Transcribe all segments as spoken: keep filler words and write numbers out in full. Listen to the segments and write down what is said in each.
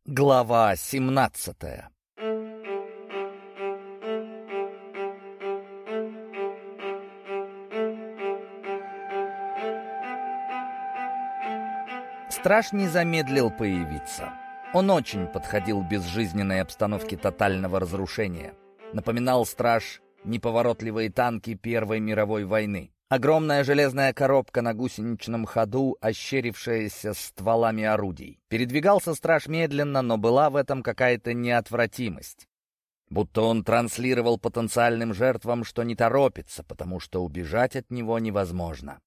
Глава семнадцатая. Страж не замедлил появиться. Он очень подходил безжизненной обстановке тотального разрушения. Напоминал страж неповоротливые танки Первой мировой войны. Огромная железная коробка на гусеничном ходу, ощерившаяся стволами орудий. Передвигался страж медленно, но была в этом какая-то неотвратимость. Будто он транслировал потенциальным жертвам, что не торопится, потому что убежать от него невозможно.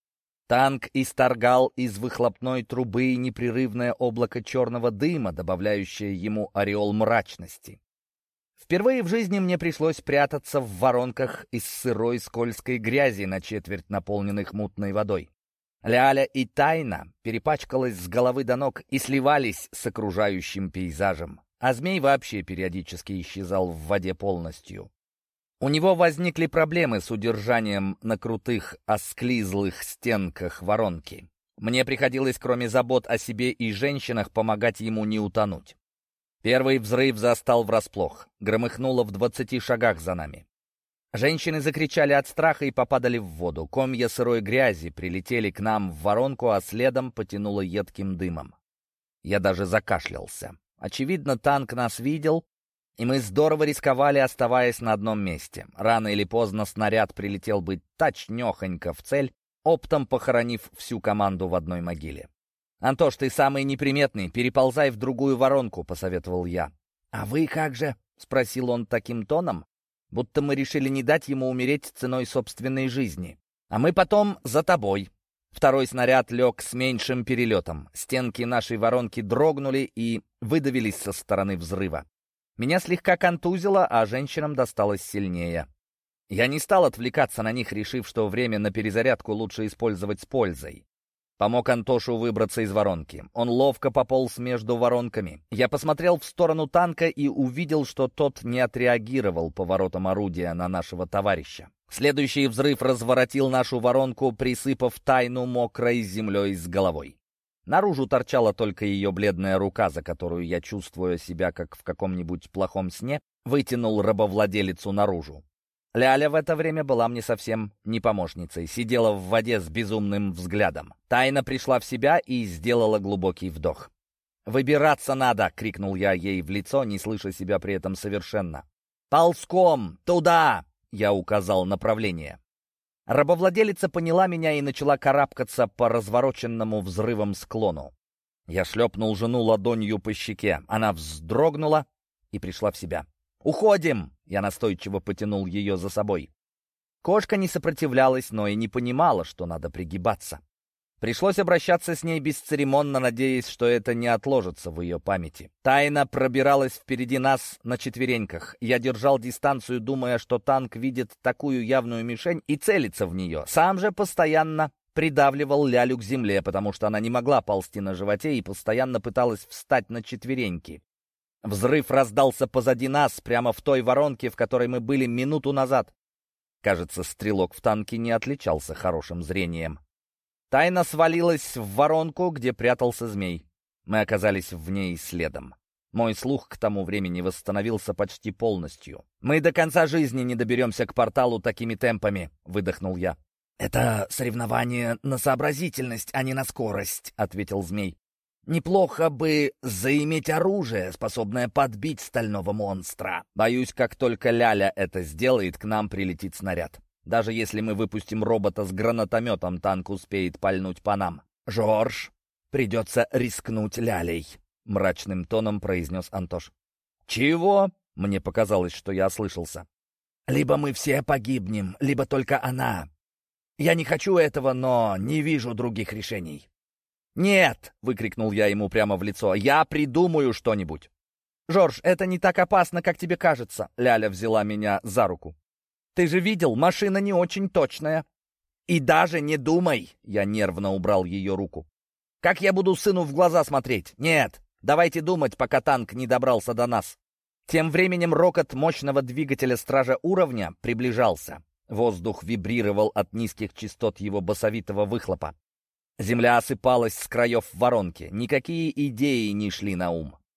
Танк исторгал из выхлопной трубы непрерывное облако черного дыма, добавляющее ему ореол мрачности. Впервые в жизни мне пришлось прятаться в воронках из сырой скользкой грязи, на четверть наполненных мутной водой. Ляля и Тайна перепачкалась с головы до ног и сливались с окружающим пейзажем, а змей вообще периодически исчезал в воде полностью. У него возникли проблемы с удержанием на крутых, осклизлых стенках воронки. Мне приходилось, кроме забот о себе и женщинах, помогать ему не утонуть. Первый взрыв застал врасплох. Громыхнуло в двадцати шагах за нами. Женщины закричали от страха и попадали в воду. Комья сырой грязи прилетели к нам в воронку, а следом потянуло едким дымом. Я даже закашлялся. Очевидно, танк нас видел, и мы здорово рисковали, оставаясь на одном месте. Рано или поздно снаряд прилетел бы точнёхонько в цель, оптом похоронив всю команду в одной могиле. «Антош, ты самый неприметный, переползай в другую воронку», — посоветовал я. «А вы как же?» — спросил он таким тоном, будто мы решили не дать ему умереть ценой собственной жизни. «А мы потом за тобой». Второй снаряд лег с меньшим перелетом. Стенки нашей воронки дрогнули и выдавились со стороны взрыва. Меня слегка контузило, а женщинам досталось сильнее. Я не стал отвлекаться на них, решив, что время на перезарядку лучше использовать с пользой. Помог Антошу выбраться из воронки. Он ловко пополз между воронками. Я посмотрел в сторону танка и увидел, что тот не отреагировал поворотом орудия на нашего товарища. Следующий взрыв разворотил нашу воронку, присыпав Тайну мокрой землей с головой. Наружу торчала только ее бледная рука, за которую я, чувствуя себя как в каком-нибудь плохом сне, вытянул рабовладелицу наружу. Ляля в это время была мне совсем не помощницей, сидела в воде с безумным взглядом. Тайна пришла в себя и сделала глубокий вдох. «Выбираться надо!» — крикнул я ей в лицо, не слыша себя при этом совершенно. «Ползком! Туда!» — я указал направление. Рабовладелица поняла меня и начала карабкаться по развороченному взрывом склону. Я шлепнул жену ладонью по щеке. Она вздрогнула и пришла в себя. «Уходим!» — я настойчиво потянул ее за собой. Кошка не сопротивлялась, но и не понимала, что надо пригибаться. Пришлось обращаться с ней бесцеремонно, надеясь, что это не отложится в ее памяти. Тайна пробиралась впереди нас на четвереньках. Я держал дистанцию, думая, что танк видит такую явную мишень и целится в нее. Сам же постоянно придавливал Лялю к земле, потому что она не могла ползти на животе и постоянно пыталась встать на четвереньки. Взрыв раздался позади нас, прямо в той воронке, в которой мы были минуту назад. Кажется, стрелок в танке не отличался хорошим зрением. Тайна свалилась в воронку, где прятался змей. Мы оказались в ней следом. Мой слух к тому времени восстановился почти полностью. «Мы до конца жизни не доберемся к порталу такими темпами», — выдохнул я. «Это соревнование на сообразительность, а не на скорость», — ответил змей. «Неплохо бы заиметь оружие, способное подбить стального монстра. Боюсь, как только Ляля это сделает, к нам прилетит снаряд. Даже если мы выпустим робота с гранатометом, танк успеет пальнуть по нам. Жорж, придется рискнуть Лялей», — мрачным тоном произнес Антош. «Чего?» — мне показалось, что я ослышался. «Либо мы все погибнем, либо только она. Я не хочу этого, но не вижу других решений». «Нет!» — выкрикнул я ему прямо в лицо. «Я придумаю что-нибудь!» «Жорж, это не так опасно, как тебе кажется!» Ляля взяла меня за руку. «Ты же видел, машина не очень точная!» «И даже не думай!» — я нервно убрал ее руку. «Как я буду сыну в глаза смотреть? Нет! Давайте думать, пока танк не добрался до нас!» Тем временем рокот мощного двигателя стража уровня приближался. Воздух вибрировал от низких частот его басовитого выхлопа. Земля осыпалась с краев воронки. Никакие идеи не шли на ум.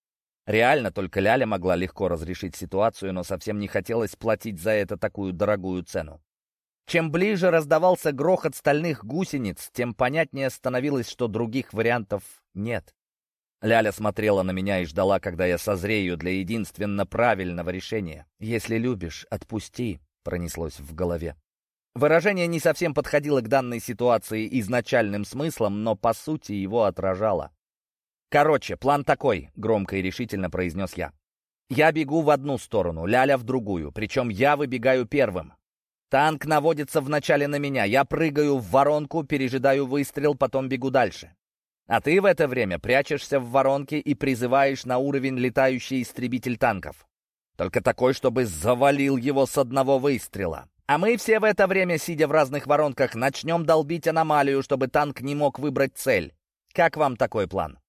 Реально, только Ляля могла легко разрешить ситуацию, но совсем не хотелось платить за это такую дорогую цену. Чем ближе раздавался грохот стальных гусениц, тем понятнее становилось, что других вариантов нет. Ляля смотрела на меня и ждала, когда я созрею для единственно правильного решения. «Если любишь, отпусти», — пронеслось в голове. Выражение не совсем подходило к данной ситуации изначальным смыслом, но по сути его отражало. «Короче, план такой», — громко и решительно произнес я. «Я бегу в одну сторону, Ляля в другую, причем я выбегаю первым. Танк наводится вначале на меня, я прыгаю в воронку, пережидаю выстрел, потом бегу дальше. А ты в это время прячешься в воронке и призываешь на уровень летающий истребитель танков. Только такой, чтобы завалил его с одного выстрела. А мы все в это время, сидя в разных воронках, начнем долбить аномалию, чтобы танк не мог выбрать цель. Как вам такой план?»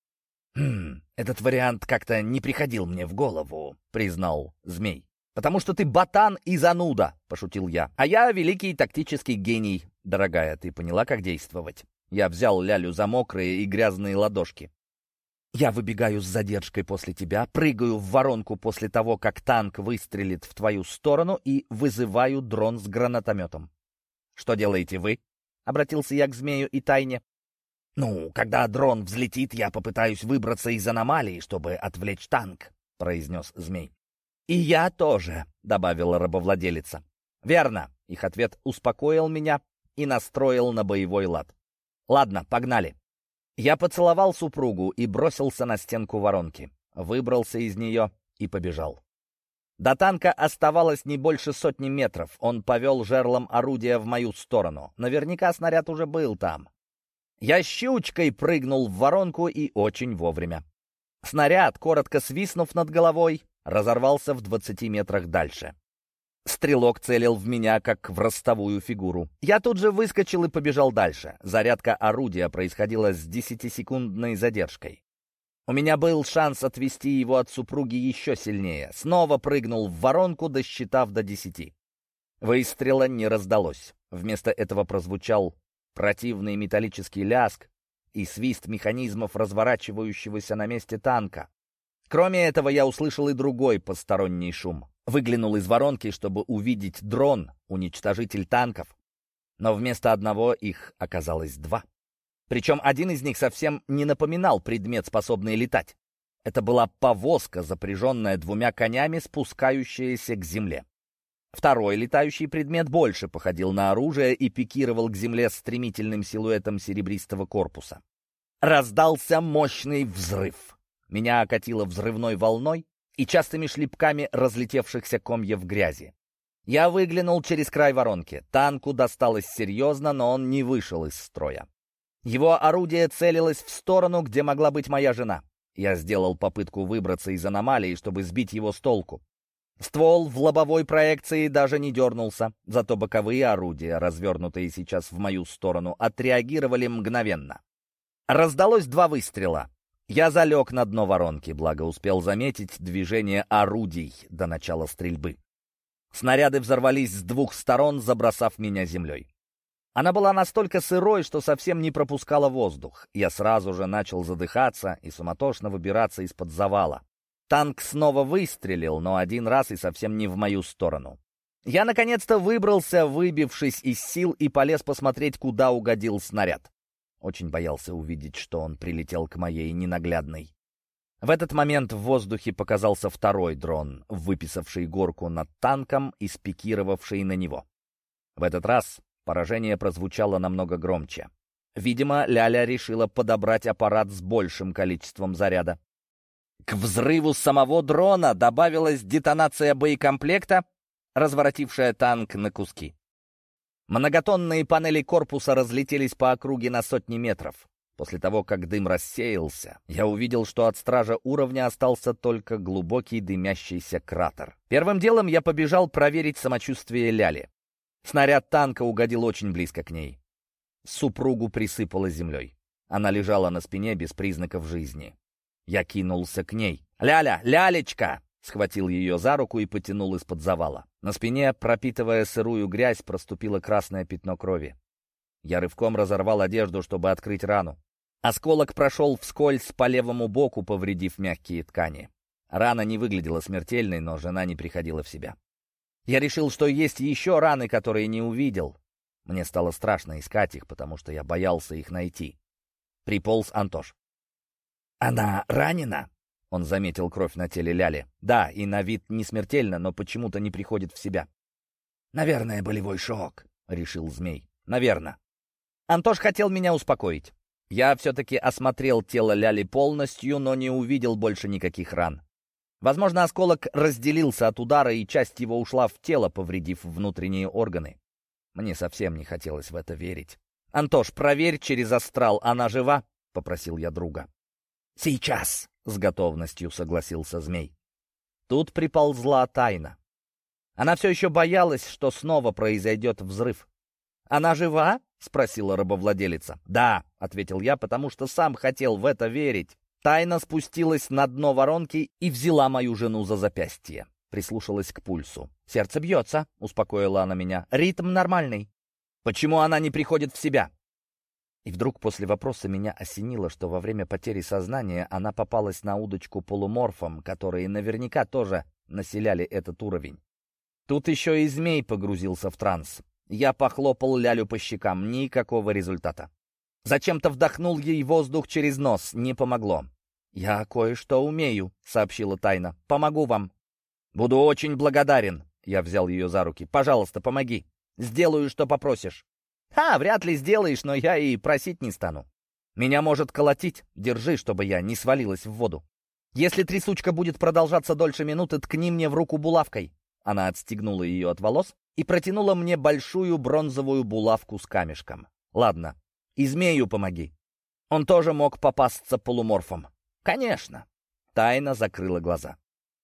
«Хм, этот вариант как-то не приходил мне в голову», — признал Змей. «Потому что ты ботан и зануда», — пошутил я. «А я великий тактический гений. Дорогая, ты поняла, как действовать?» Я взял Лялю за мокрые и грязные ладошки. «Я выбегаю с задержкой после тебя, прыгаю в воронку после того, как танк выстрелит в твою сторону и вызываю дрон с гранатометом». «Что делаете вы?» — обратился я к Змею и Тайне. «Ну, когда дрон взлетит, я попытаюсь выбраться из аномалии, чтобы отвлечь танк», — произнес Змей. «И я тоже», — добавила рабовладелица. «Верно», — их ответ успокоил меня и настроил на боевой лад. «Ладно, погнали». Я поцеловал супругу и бросился на стенку воронки. Выбрался из нее и побежал. До танка оставалось не больше сотни метров. Он повел жерлом орудия в мою сторону. Наверняка снаряд уже был там. Я щучкой прыгнул в воронку и очень вовремя. Снаряд, коротко свистнув над головой, разорвался в двадцати метрах дальше. Стрелок целил в меня, как в ростовую фигуру. Я тут же выскочил и побежал дальше. Зарядка орудия происходила с десятисекундной задержкой. У меня был шанс отвести его от супруги еще сильнее. Снова прыгнул в воронку, досчитав до десяти. Выстрела не раздалось. Вместо этого прозвучал противный металлический ляск и свист механизмов, разворачивающегося на месте танка. Кроме этого, я услышал и другой посторонний шум. Выглянул из воронки, чтобы увидеть дрон, уничтожитель танков. Но вместо одного их оказалось два. Причем один из них совсем не напоминал предмет, способный летать. Это была повозка, запряженная двумя конями, спускающаяся к земле. Второй летающий предмет больше походил на оружие и пикировал к земле стремительным силуэтом серебристого корпуса. Раздался мощный взрыв. Меня окатило взрывной волной и частыми шлепками разлетевшихся комьев грязи. Я выглянул через край воронки. Танку досталось серьезно, но он не вышел из строя. Его орудие целилось в сторону, где могла быть моя жена. Я сделал попытку выбраться из аномалии, чтобы сбить его с толку. Ствол в лобовой проекции даже не дернулся, зато боковые орудия, развернутые сейчас в мою сторону, отреагировали мгновенно. Раздалось два выстрела. Я залег на дно воронки, благо успел заметить движение орудий до начала стрельбы. Снаряды взорвались с двух сторон, забросав меня землей. Она была настолько сырой, что совсем не пропускала воздух. Я сразу же начал задыхаться и суматошно выбираться из-под завала. Танк снова выстрелил, но один раз и совсем не в мою сторону. Я наконец-то выбрался, выбившись из сил, и полез посмотреть, куда угодил снаряд. Очень боялся увидеть, что он прилетел к моей ненаглядной. В этот момент в воздухе показался второй дрон, выписавший горку над танком и спикировавший на него. В этот раз поражение прозвучало намного громче. Видимо, Ляля решила подобрать аппарат с большим количеством заряда. К взрыву самого дрона добавилась детонация боекомплекта, разворотившая танк на куски. Многотонные панели корпуса разлетелись по округе на сотни метров. После того, как дым рассеялся, я увидел, что от стража уровня остался только глубокий дымящийся кратер. Первым делом я побежал проверить самочувствие Ляли. Снаряд танка угодил очень близко к ней. Супругу присыпало землей. Она лежала на спине без признаков жизни. Я кинулся к ней. «Ляля! Лялечка!» Схватил ее за руку и потянул из-под завала. На спине, пропитывая сырую грязь, проступило красное пятно крови. Я рывком разорвал одежду, чтобы открыть рану. Осколок прошел вскользь по левому боку, повредив мягкие ткани. Рана не выглядела смертельной, но жена не приходила в себя. Я решил, что есть еще раны, которые не увидел. Мне стало страшно искать их, потому что я боялся их найти. Приполз Антош. «Она ранена?» Он заметил кровь на теле Ляли. «Да, и на вид не смертельно, но почему-то не приходит в себя». «Наверное, болевой шок», — решил змей. «Наверно». Антош хотел меня успокоить. Я все-таки осмотрел тело Ляли полностью, но не увидел больше никаких ран. Возможно, осколок разделился от удара, и часть его ушла в тело, повредив внутренние органы. Мне совсем не хотелось в это верить. «Антош, проверь через астрал, она жива?» — попросил я друга. «Сейчас!» — с готовностью согласился змей. Тут приползла Тайна. Она все еще боялась, что снова произойдет взрыв. «Она жива?» — спросила рабовладелица. «Да», — ответил я, потому что сам хотел в это верить. Тайна спустилась на дно воронки и взяла мою жену за запястье. Прислушалась к пульсу. «Сердце бьется», — успокоила она меня. «Ритм нормальный». «Почему она не приходит в себя?» И вдруг после вопроса меня осенило, что во время потери сознания она попалась на удочку полуморфам, которые наверняка тоже населяли этот уровень. Тут еще и змей погрузился в транс. Я похлопал Лялю по щекам. Никакого результата. Зачем-то вдохнул ей воздух через нос. Не помогло. «Я кое-что умею», — сообщила Тайна. «Помогу вам». «Буду очень благодарен». Я взял ее за руки. «Пожалуйста, помоги. Сделаю, что попросишь». «Ха, вряд ли сделаешь, но я и просить не стану. Меня может колотить. Держи, чтобы я не свалилась в воду. Если трясучка будет продолжаться дольше минуты, ткни мне в руку булавкой». Она отстегнула ее от волос и протянула мне большую бронзовую булавку с камешком. «Ладно, и змею помоги. Он тоже мог попасться полуморфом». «Конечно». Тайна закрыла глаза.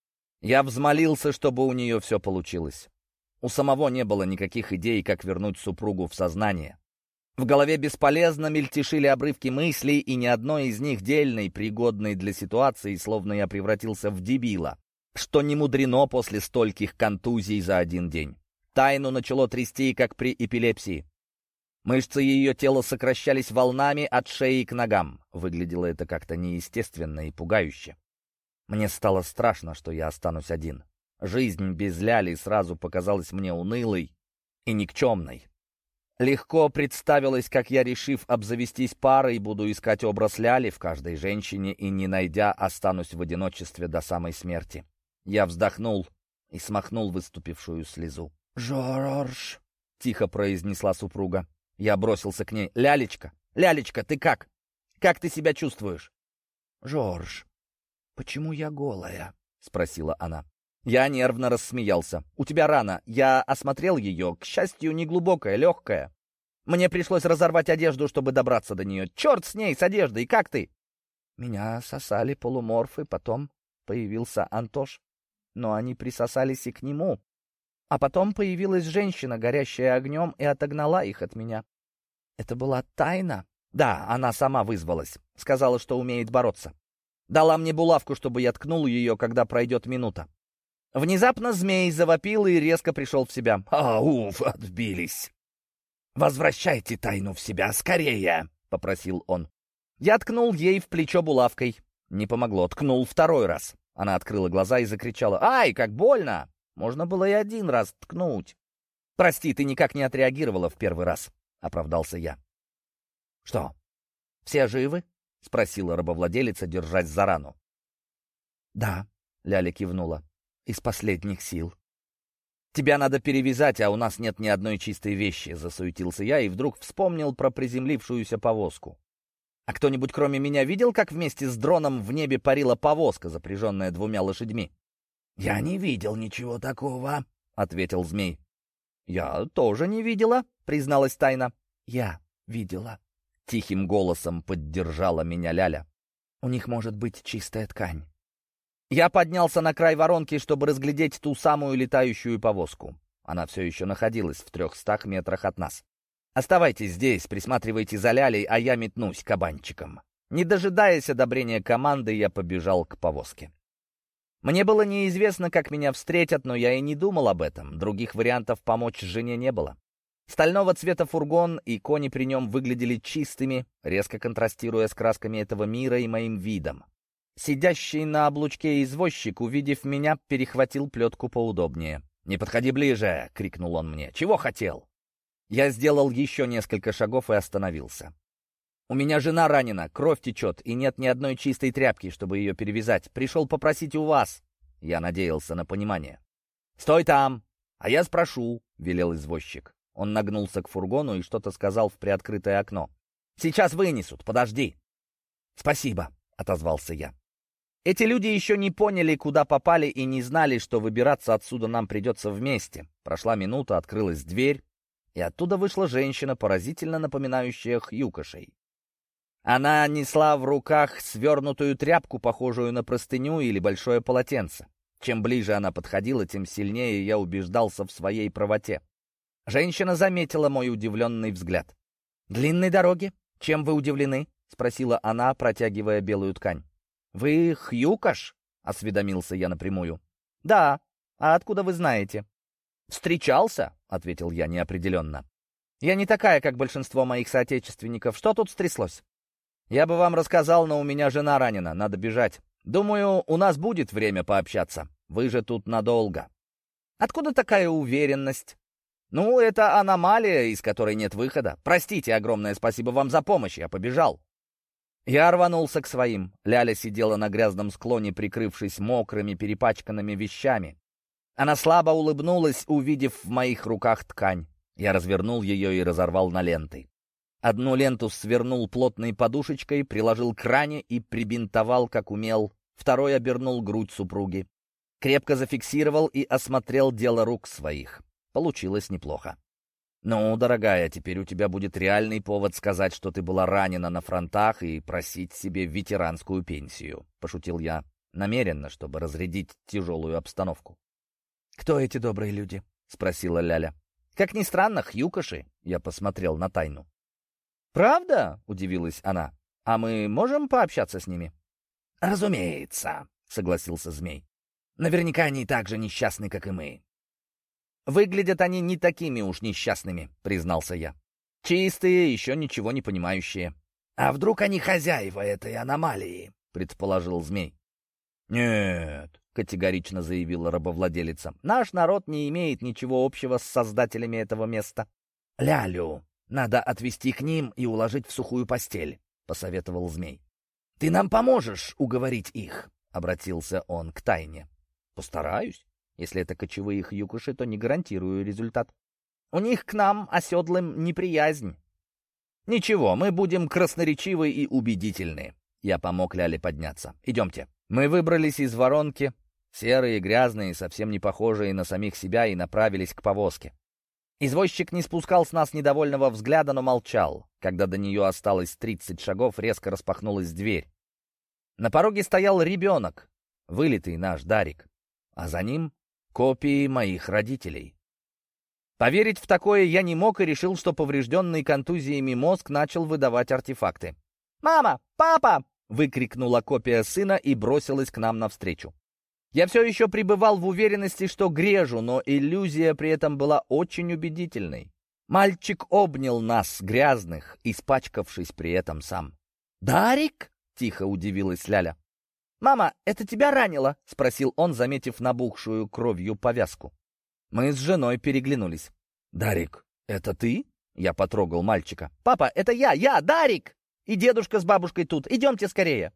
Я взмолился, чтобы у нее все получилось. У самого не было никаких идей, как вернуть супругу в сознание. В голове бесполезно мельтешили обрывки мыслей, и ни одной из них дельной, пригодной для ситуации, словно я превратился в дебила, что не мудрено после стольких контузий за один день. Тайну начало трясти, как при эпилепсии. Мышцы ее тела сокращались волнами от шеи к ногам. Выглядело это как-то неестественно и пугающе. Мне стало страшно, что я останусь один. Жизнь без Ляли сразу показалась мне унылой и никчемной. Легко представилось, как я, решив обзавестись парой, буду искать образ Ляли в каждой женщине и, не найдя, останусь в одиночестве до самой смерти. Я вздохнул и смахнул выступившую слезу. «Жорж!» — тихо произнесла супруга. Я бросился к ней. «Лялечка! Лялечка, ты как? Как ты себя чувствуешь?» «Жорж, почему я голая?» — спросила она. Я нервно рассмеялся. «У тебя рана. Я осмотрел ее. К счастью, не глубокая, легкая. Мне пришлось разорвать одежду, чтобы добраться до нее. Черт с ней, с одеждой. Как ты?» «Меня сосали полуморфы, потом появился Антош. Но они присосались и к нему. А потом появилась женщина, горящая огнем, и отогнала их от меня. Это была Тайна. Да, она сама вызвалась. Сказала, что умеет бороться. Дала мне булавку, чтобы я ткнул ее, когда пройдет минута. Внезапно змей завопил и резко пришел в себя. «А, уф, отбились!» «Возвращайте Тайну в себя, скорее!» — попросил он. Я ткнул ей в плечо булавкой. Не помогло. Ткнул второй раз. Она открыла глаза и закричала. «Ай, как больно!» Можно было и один раз ткнуть. «Прости, ты никак не отреагировала в первый раз», — оправдался я. «Что, все живы?» — спросила рабовладелица, держась за рану. «Да», — Ляля кивнула, — «из последних сил». «Тебя надо перевязать, а у нас нет ни одной чистой вещи», — засуетился я и вдруг вспомнил про приземлившуюся повозку. «А кто-нибудь кроме меня видел, как вместе с дроном в небе парила повозка, запряженная двумя лошадьми?» «Я не видел ничего такого», — ответил змей. «Я тоже не видела», — призналась Тайна. «Я видела», — тихим голосом поддержала меня Ляля. «У них может быть чистая ткань». Я поднялся на край воронки, чтобы разглядеть ту самую летающую повозку. Она все еще находилась в трехстах метрах от нас. «Оставайтесь здесь, присматривайте за Лялей, а я метнусь кабанчиком». Не дожидаясь одобрения команды, я побежал к повозке. Мне было неизвестно, как меня встретят, но я и не думал об этом. Других вариантов помочь жене не было. Стального цвета фургон и кони при нем выглядели чистыми, резко контрастируя с красками этого мира и моим видом. Сидящий на облучке извозчик, увидев меня, перехватил плетку поудобнее. «Не подходи ближе!» — крикнул он мне. «Чего хотел?» Я сделал еще несколько шагов и остановился. «У меня жена ранена, кровь течет, и нет ни одной чистой тряпки, чтобы ее перевязать. Пришел попросить у вас». Я надеялся на понимание. «Стой там, а я спрошу», — велел извозчик. Он нагнулся к фургону и что-то сказал в приоткрытое окно. «Сейчас вынесут, подожди». «Спасибо», — отозвался я. Эти люди еще не поняли, куда попали, и не знали, что выбираться отсюда нам придется вместе. Прошла минута, открылась дверь, и оттуда вышла женщина, поразительно напоминающая хьюкошей. Она несла в руках свернутую тряпку, похожую на простыню или большое полотенце. Чем ближе она подходила, тем сильнее я убеждался в своей правоте. Женщина заметила мой удивленный взгляд. «Длинной дороги? Чем вы удивлены?» — спросила она, протягивая белую ткань. «Вы хьюкош?» — осведомился я напрямую. «Да. А откуда вы знаете?» «Встречался?» — ответил я неопределенно. «Я не такая, как большинство моих соотечественников. Что тут стряслось?» «Я бы вам рассказал, но у меня жена ранена, надо бежать. Думаю, у нас будет время пообщаться. Вы же тут надолго». «Откуда такая уверенность?» «Ну, это аномалия, из которой нет выхода. Простите, огромное спасибо вам за помощь, я побежал». Я рванулся к своим. Ляля сидела на грязном склоне, прикрывшись мокрыми, перепачканными вещами. Она слабо улыбнулась, увидев в моих руках ткань. Я развернул ее и разорвал на ленты. Одну ленту свернул плотной подушечкой, приложил к ране и прибинтовал, как умел. Второй обернул грудь супруги. Крепко зафиксировал и осмотрел дело рук своих. Получилось неплохо. «Ну, дорогая, теперь у тебя будет реальный повод сказать, что ты была ранена на фронтах и просить себе ветеранскую пенсию», — пошутил я, намеренно, чтобы разрядить тяжелую обстановку. «Кто эти добрые люди?» — спросила Ляля. «Как ни странно, хьюкоши», — я посмотрел на Тайну. «Правда?» — удивилась она. «А мы можем пообщаться с ними?» «Разумеется», — согласился змей. «Наверняка они так же несчастны, как и мы». «Выглядят они не такими уж несчастными», — признался я. «Чистые, еще ничего не понимающие». «А вдруг они хозяева этой аномалии?» — предположил змей. «Нет», — категорично заявила рабовладелица. «Наш народ не имеет ничего общего с создателями этого места». «Лялю надо отвезти к ним и уложить в сухую постель», — посоветовал змей. «Ты нам поможешь уговорить их?» — обратился он к Тайне. «Постараюсь. Если это кочевые хьюкоши, то не гарантирую результат. У них к нам, оседлым, неприязнь». «Ничего, мы будем красноречивы и убедительны». Я помог Ляле подняться. «Идемте». Мы выбрались из воронки, серые, грязные, совсем не похожие на самих себя, и направились к повозке. Извозчик не спускал с нас недовольного взгляда, но молчал. Когда до нее осталось тридцать шагов, резко распахнулась дверь. На пороге стоял ребенок, вылитый наш Дарик, а за ним копии моих родителей. Поверить в такое я не мог и решил, что поврежденный контузиями мозг начал выдавать артефакты. «Мама! Папа!» — выкрикнула копия сына и бросилась к нам навстречу. Я все еще пребывал в уверенности, что грежу, но иллюзия при этом была очень убедительной. Мальчик обнял нас, грязных, испачкавшись при этом сам. «Дарик?» — тихо удивилась Ляля. «Мама, это тебя ранило?» — спросил он, заметив набухшую кровью повязку. Мы с женой переглянулись. «Дарик, это ты?» — я потрогал мальчика. «Папа, это я, я, Дарик! И дедушка с бабушкой тут. Идемте скорее!»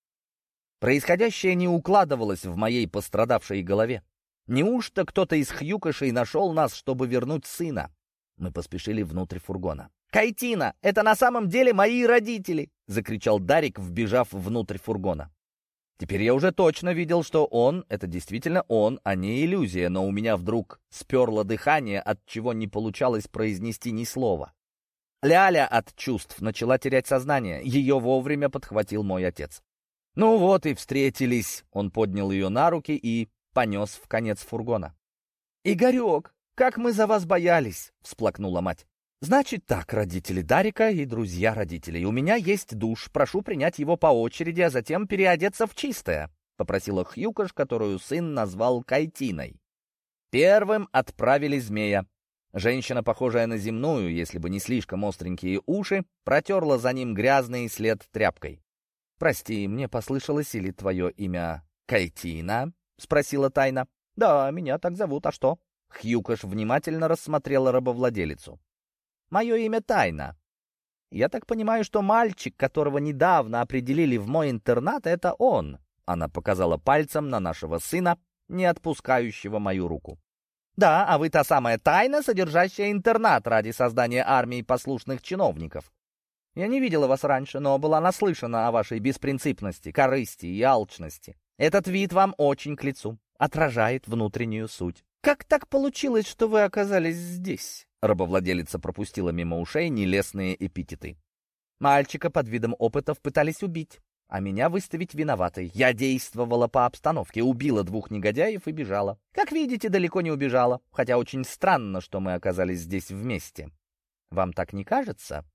Происходящее не укладывалось в моей пострадавшей голове. Неужто кто-то из хьюкошей нашел нас, чтобы вернуть сына? Мы поспешили внутрь фургона. «Кайтина, это на самом деле мои родители!» — закричал Дарик, вбежав внутрь фургона. Теперь я уже точно видел, что он — это действительно он, а не иллюзия, но у меня вдруг сперло дыхание, от чего не получалось произнести ни слова. Ляля от чувств начала терять сознание. Ее вовремя подхватил мой отец. «Ну вот и встретились!» Он поднял ее на руки и понес в конец фургона. «Игорек, как мы за вас боялись!» — всплакнула мать. «Значит так, родители Дарика и друзья родителей. У меня есть душ. Прошу принять его по очереди, а затем переодеться в чистое», — попросила хьюкош, которую сын назвал Кайтиной. Первым отправили змея. Женщина, похожая на земную, если бы не слишком остренькие уши, протерла за ним грязный след тряпкой. «Прости, мне послышалось, или твое имя Кайтина?» — спросила Тайна. «Да, меня так зовут, а что?» Хьюкаш внимательно рассмотрела рабовладелицу. «Мое имя Тайна. Я так понимаю, что мальчик, которого недавно определили в мой интернат, это он». Она показала пальцем на нашего сына, не отпускающего мою руку. «Да, а вы та самая Тайна, содержащая интернат ради создания армии послушных чиновников. Я не видела вас раньше, но была наслышана о вашей беспринципности, корысти и алчности. Этот вид вам очень к лицу, отражает внутреннюю суть. Как так получилось, что вы оказались здесь?» Рабовладелица пропустила мимо ушей нелестные эпитеты. «Мальчика под видом опытов пытались убить, а меня выставить виноватой. Я действовала по обстановке, убила двух негодяев и бежала. Как видите, далеко не убежала, хотя очень странно, что мы оказались здесь вместе. Вам так не кажется?»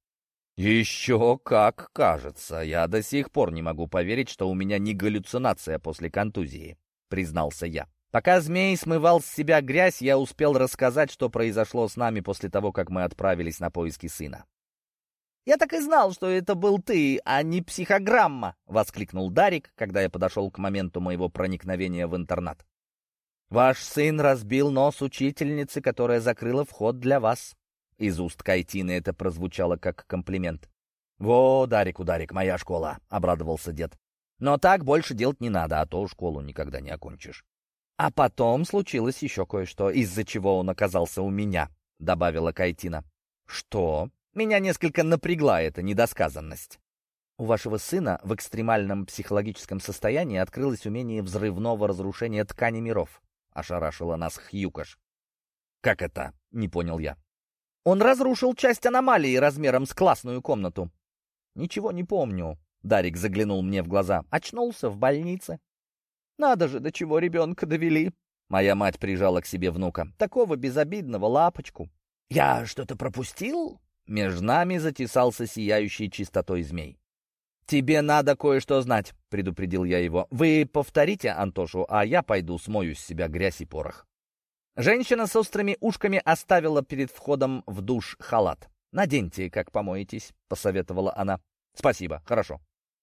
«Еще как кажется. Я до сих пор не могу поверить, что у меня не галлюцинация после контузии», — признался я. Пока змей смывал с себя грязь, я успел рассказать, что произошло с нами после того, как мы отправились на поиски сына. «Я так и знал, что это был ты, а не психограмма!» — воскликнул Дарик, когда я подошел к моменту моего проникновения в интернат. «Ваш сын разбил нос учительницы, которая закрыла вход для вас». Из уст Кайтины это прозвучало как комплимент. «Во, Дарику, Дарик, моя школа!» — обрадовался дед. «Но так больше делать не надо, а то школу никогда не окончишь». «А потом случилось еще кое-что, из-за чего он оказался у меня», — добавила Кайтина. «Что?» Меня несколько напрягла эта недосказанность. «У вашего сына в экстремальном психологическом состоянии открылось умение взрывного разрушения ткани миров», — ошарашила нас Хьюкаш. «Как это?» — не понял я. «Он разрушил часть аномалии размером с классную комнату». «Ничего не помню», — Дарик заглянул мне в глаза. «Очнулся в больнице». «Надо же, до чего ребенка довели». Моя мать прижала к себе внука. «Такого безобидного лапочку». «Я что-то пропустил?» Между нами затесался сияющий чистотой змей. «Тебе надо кое-что знать», — предупредил я его. «Вы повторите Антошу, а я пойду смою с себя грязь и порох». Женщина с острыми ушками оставила перед входом в душ халат. «Наденьте, как помоетесь», — посоветовала она. «Спасибо, хорошо».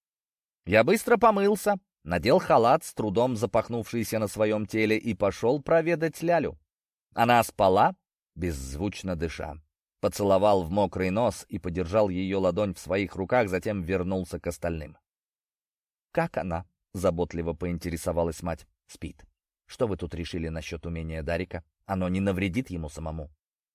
Я быстро помылся, надел халат, с трудом запахнувшийся на своем теле, и пошел проведать Лялю. Она спала, беззвучно дыша. Поцеловал в мокрый нос и подержал ее ладонь в своих руках, затем вернулся к остальным. «Как она?» — заботливо поинтересовалась мать. «Спит. Что вы тут решили насчет умения Дарика? Оно не навредит ему самому?»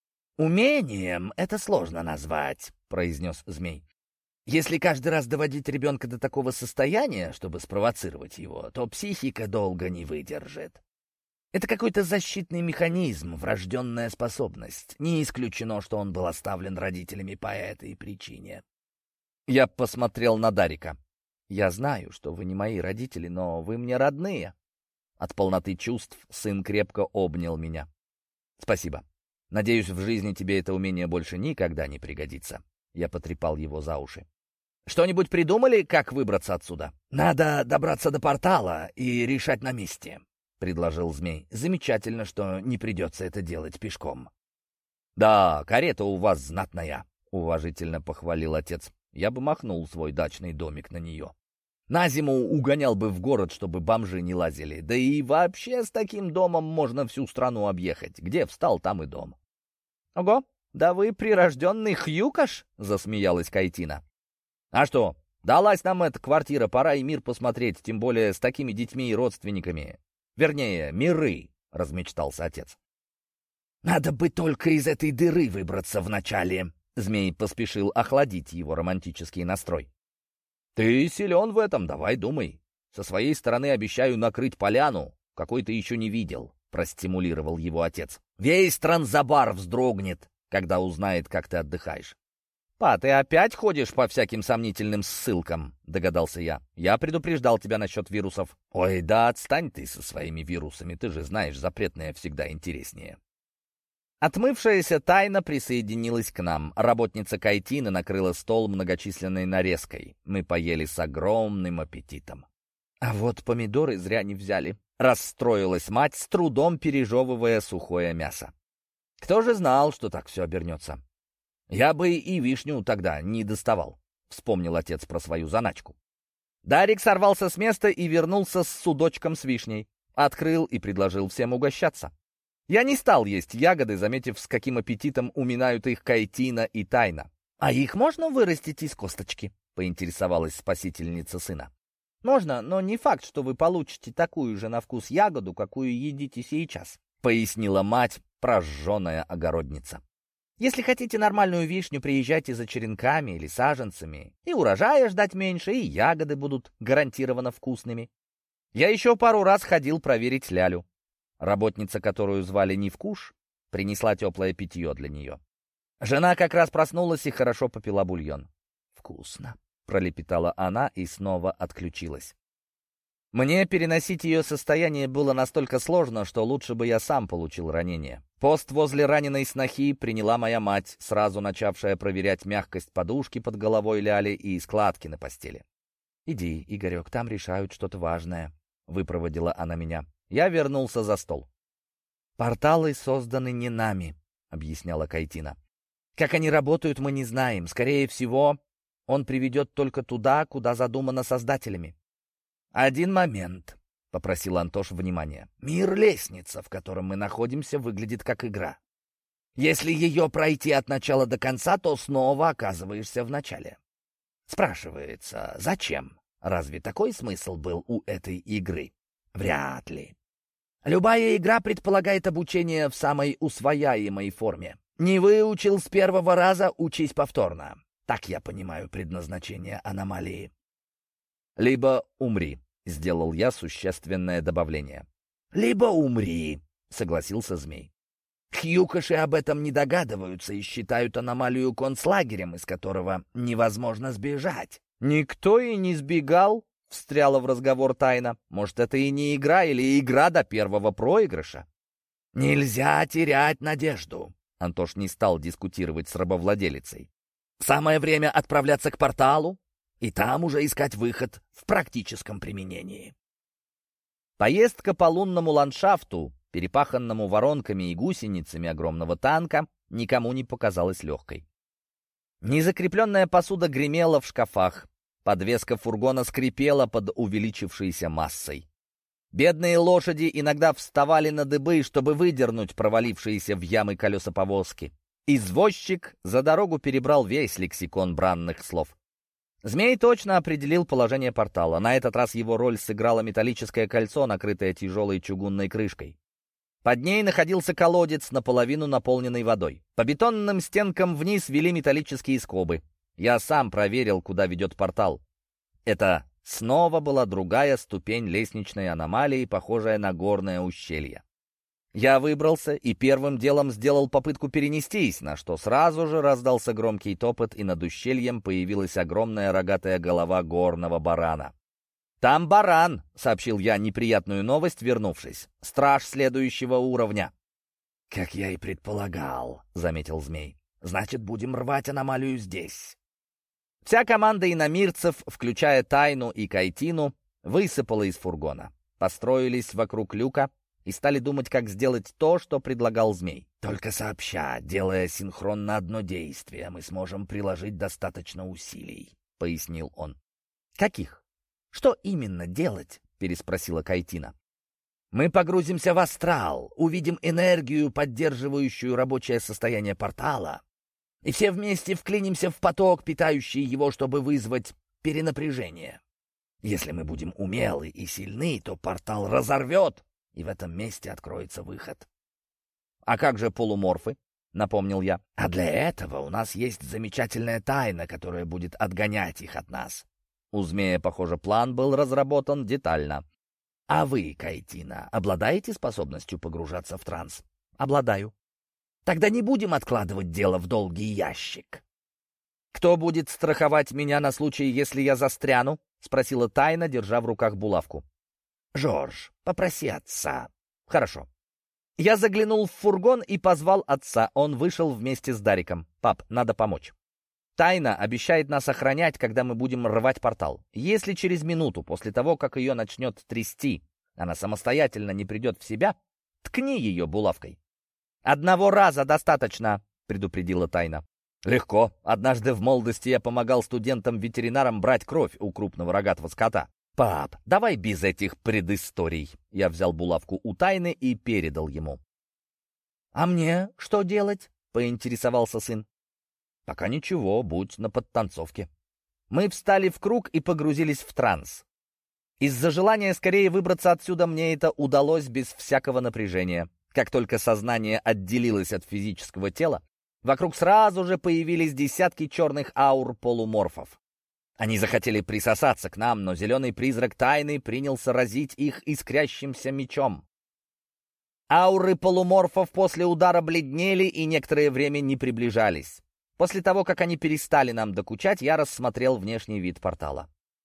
«Умением это сложно назвать», — произнес змей. «Если каждый раз доводить ребенка до такого состояния, чтобы спровоцировать его, то психика долго не выдержит. Это какой-то защитный механизм, врожденная способность. Не исключено, что он был оставлен родителями по этой причине». Я посмотрел на Дарика. «Я знаю, что вы не мои родители, но вы мне родные». От полноты чувств сын крепко обнял меня. «Спасибо. Надеюсь, в жизни тебе это умение больше никогда не пригодится». Я потрепал его за уши. «Что-нибудь придумали, как выбраться отсюда?» «Надо добраться до портала и решать на месте», — предложил змей. «Замечательно, что не придется это делать пешком». «Да, карета у вас знатная», — уважительно похвалил отец. «Я бы махнул свой дачный домик на нее. На зиму угонял бы в город, чтобы бомжи не лазили. Да и вообще с таким домом можно всю страну объехать. Где встал, там и дом». «Ого, да вы прирожденный Хьюкаш?» — засмеялась Кайтина. «А что, далась нам эта квартира, пора и мир посмотреть, тем более с такими детьми и родственниками. Вернее, миры», — размечтался отец. «Надо бы только из этой дыры выбраться вначале», — змей поспешил охладить его романтический настрой. «Ты силен в этом, давай думай. Со своей стороны обещаю накрыть поляну, какой ты еще не видел», — простимулировал его отец. «Весь Транзабар вздрогнет, когда узнает, как ты отдыхаешь». «Па, ты опять ходишь по всяким сомнительным ссылкам?» — догадался я. «Я предупреждал тебя насчет вирусов». «Ой, да отстань ты со своими вирусами, ты же знаешь, запретное всегда интереснее». Отмывшаяся Тайна присоединилась к нам. Работница Кайтины накрыла стол многочисленной нарезкой. Мы поели с огромным аппетитом. «А вот помидоры зря не взяли», — расстроилась мать, с трудом пережевывая сухое мясо. «Кто же знал, что так все обернется?» «Я бы и вишню тогда не доставал», — вспомнил отец про свою заначку. Дарик сорвался с места и вернулся с судочком с вишней. Открыл и предложил всем угощаться. Я не стал есть ягоды, заметив, с каким аппетитом уминают их Кайтина и Тайна. «А их можно вырастить из косточки?» — поинтересовалась спасительница сына. «Можно, но не факт, что вы получите такую же на вкус ягоду, какую едите сейчас», — пояснила мать, прожженная огородница. «Если хотите нормальную вишню, приезжайте за черенками или саженцами. И урожая ждать меньше, и ягоды будут гарантированно вкусными». Я еще пару раз ходил проверить Лялю. Работница, которую звали Невкуш, принесла теплое питье для нее. Жена как раз проснулась и хорошо попила бульон. «Вкусно», — пролепетала она и снова отключилась. Мне переносить ее состояние было настолько сложно, что лучше бы я сам получил ранение. Пост возле раненой снохи приняла моя мать, сразу начавшая проверять мягкость подушки под головой Ляли и складки на постели. «Иди, Игорек, там решают что-то важное», — выпроводила она меня. Я вернулся за стол. «Порталы созданы не нами», — объясняла Кайтина. «Как они работают, мы не знаем. Скорее всего, он приведет только туда, куда задумано создателями». «Один момент», — попросил Антош внимания. «Мир-лестница, в котором мы находимся, выглядит как игра. Если ее пройти от начала до конца, то снова оказываешься в начале. Спрашивается, зачем? Разве такой смысл был у этой игры? Вряд ли. Любая игра предполагает обучение в самой усвояемой форме. Не выучил с первого раза — учись повторно. Так я понимаю предназначение аномалии». «Либо умри», — сделал я существенное добавление. «Либо умри», — согласился змей. «Хьюкоши об этом не догадываются и считают аномалию концлагерем, из которого невозможно сбежать». «Никто и не сбегал», — встряла в разговор Тайна. «Может, это и не игра или игра до первого проигрыша?» «Нельзя терять надежду», — Антош не стал дискутировать с рабовладелицей. «Самое время отправляться к порталу и там уже искать выход в практическом применении». Поездка по лунному ландшафту, перепаханному воронками и гусеницами огромного танка, никому не показалась легкой. Незакрепленная посуда гремела в шкафах, подвеска фургона скрипела под увеличившейся массой. Бедные лошади иногда вставали на дыбы, чтобы выдернуть провалившиеся в ямы колеса повозки. Извозчик за дорогу перебрал весь лексикон бранных слов. Змей точно определил положение портала. На этот раз его роль сыграло металлическое кольцо, накрытое тяжелой чугунной крышкой. Под ней находился колодец, наполовину наполненный водой. По бетонным стенкам вниз вели металлические скобы. Я сам проверил, куда ведет портал. Это снова была другая ступень лестничной аномалии, похожая на горное ущелье. Я выбрался и первым делом сделал попытку перенестись, на что сразу же раздался громкий топот, и над ущельем появилась огромная рогатая голова горного барана. «Там баран!» — сообщил я неприятную новость, вернувшись. «Страж следующего уровня». «Как я и предполагал», — заметил змей. «Значит, будем рвать аномалию здесь». Вся команда иномирцев, включая Тайну и Кайтину, высыпала из фургона. Построились вокруг люка и стали думать, как сделать то, что предлагал змей. «Только сообща, делая синхронно одно действие, мы сможем приложить достаточно усилий», — пояснил он. «Каких? Что именно делать?» — переспросила Кайтина. «Мы погрузимся в астрал, увидим энергию, поддерживающую рабочее состояние портала, и все вместе вклинимся в поток, питающий его, чтобы вызвать перенапряжение. Если мы будем умелы и сильны, то портал разорвет, и в этом месте откроется выход». «А как же полуморфы?» — напомнил я. «А для этого у нас есть замечательная тайна, которая будет отгонять их от нас». У змея, похоже, план был разработан детально. «А вы, Кайтина, обладаете способностью погружаться в транс?» «Обладаю». «Тогда не будем откладывать дело в долгий ящик». «Кто будет страховать меня на случай, если я застряну?» — спросила Тайна, держа в руках булавку. «Жорж, попроси отца». «Хорошо». Я заглянул в фургон и позвал отца. Он вышел вместе с Дариком. «Пап, надо помочь. Тайна обещает нас охранять, когда мы будем рвать портал. Если через минуту, после того, как ее начнет трясти, она самостоятельно не придет в себя, ткни ее булавкой». «Одного раза достаточно», — предупредила Тайна. Легко. Однажды в молодости я помогал студентам-ветеринарам брать кровь у крупного рогатого скота. «Пап, давай без этих предысторий». Я взял булавку у Тайны и передал ему. «А мне что делать?» — поинтересовался сын. «Пока ничего, будь на подтанцовке». Мы встали в круг и погрузились в транс. Из-за желания скорее выбраться отсюда мне это удалось без всякого напряжения. Как только сознание отделилось от физического тела, вокруг сразу же появились десятки черных аур-полуморфов. Они захотели присосаться к нам, но зеленый призрак Тайны принялся разить их искрящимся мечом. Ауры полуморфов после удара бледнели и некоторое время не приближались. После того, как они перестали нам докучать, я рассмотрел внешний вид портала.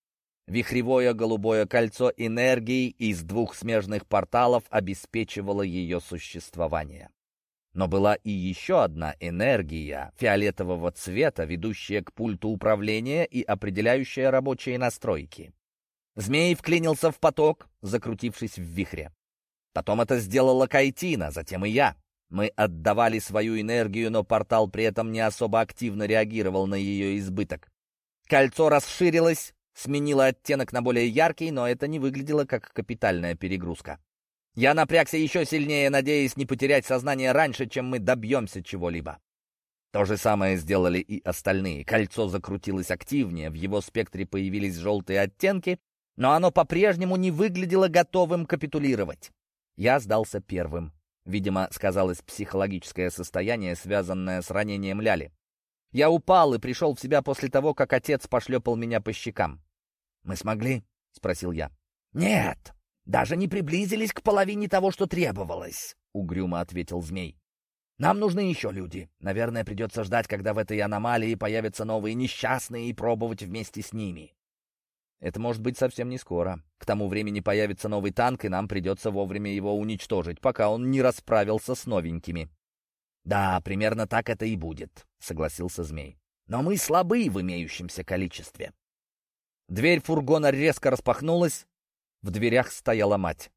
Вихревое голубое кольцо энергии из двух смежных порталов обеспечивало ее существование. Но была и еще одна энергия фиолетового цвета, ведущая к пульту управления и определяющая рабочие настройки. Змей вклинился в поток, закрутившись в вихре. Потом это сделала Кайтина, затем и я. Мы отдавали свою энергию, но портал при этом не особо активно реагировал на ее избыток. Кольцо расширилось, сменило оттенок на более яркий, но это не выглядело как капитальная перегрузка. Я напрягся еще сильнее, надеясь не потерять сознание раньше, чем мы добьемся чего-либо. То же самое сделали и остальные. Кольцо закрутилось активнее, в его спектре появились желтые оттенки, но оно по-прежнему не выглядело готовым капитулировать. Я сдался первым. Видимо, сказалось психологическое состояние, связанное с ранением Ляли. Я упал и пришел в себя после того, как отец пошлепал меня по щекам. «Мы смогли?» — спросил я. «Нет, даже не приблизились к половине того, что требовалось», — угрюмо ответил змей. «Нам нужны еще люди. Наверное, придется ждать, когда в этой аномалии появятся новые несчастные, и пробовать вместе с ними». «Это может быть совсем не скоро. К тому времени появится новый танк, и нам придется вовремя его уничтожить, пока он не расправился с новенькими». «Да, примерно так это и будет», — согласился змей. «Но мы слабы в имеющемся количестве». Дверь фургона резко распахнулась. В дверях стояла мать.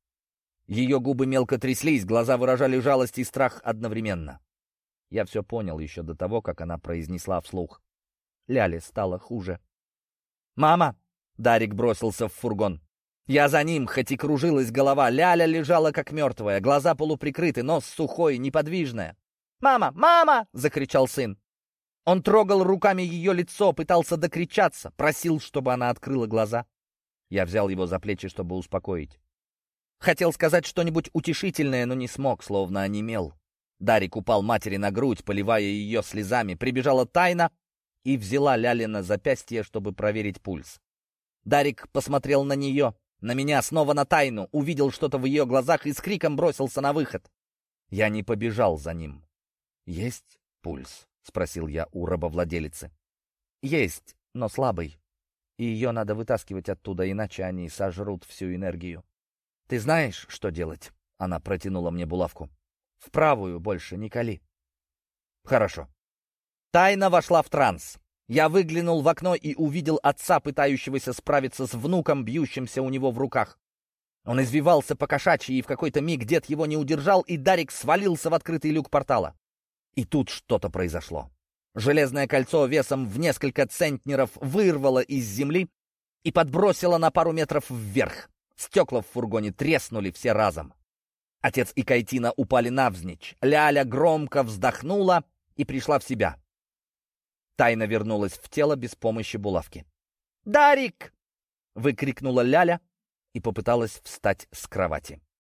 Ее губы мелко тряслись, глаза выражали жалость и страх одновременно. Я все понял еще до того, как она произнесла вслух. Ляле стало хуже. «Мама!» — Дарик бросился в фургон. Я за ним, хоть и кружилась голова. Ляля лежала как мертвая, глаза полуприкрыты, нос сухой, неподвижная. «Мама! Мама!» — закричал сын. Он трогал руками ее лицо, пытался докричаться, просил, чтобы она открыла глаза. Я взял его за плечи, чтобы успокоить. Хотел сказать что-нибудь утешительное, но не смог, словно онемел. Дарик упал матери на грудь, поливая ее слезами. Прибежала Тайна и взяла Лялина запястье, чтобы проверить пульс. Дарик посмотрел на нее, на меня, снова на Тайну, увидел что-то в ее глазах и с криком бросился на выход. Я не побежал за ним. «Есть пульс?» — спросил я у рабовладелицы. «Есть, но слабый. И ее надо вытаскивать оттуда, иначе они сожрут всю энергию. Ты знаешь, что делать?» Она протянула мне булавку. «В правую больше не кали». «Хорошо». Тайна вошла в транс. Я выглянул в окно и увидел отца, пытающегося справиться с внуком, бьющимся у него в руках. Он извивался по-кошачьи, и в какой-то миг дед его не удержал, и Дарик свалился в открытый люк портала. И тут что-то произошло. Железное кольцо весом в несколько центнеров вырвало из земли и подбросило на пару метров вверх. Стекла в фургоне треснули все разом. Отец и Кайтина упали навзничь. Ляля громко вздохнула и пришла в себя. Тайна вернулась в тело без помощи булавки. «Дарик!» — выкрикнула Ляля и попыталась встать с кровати.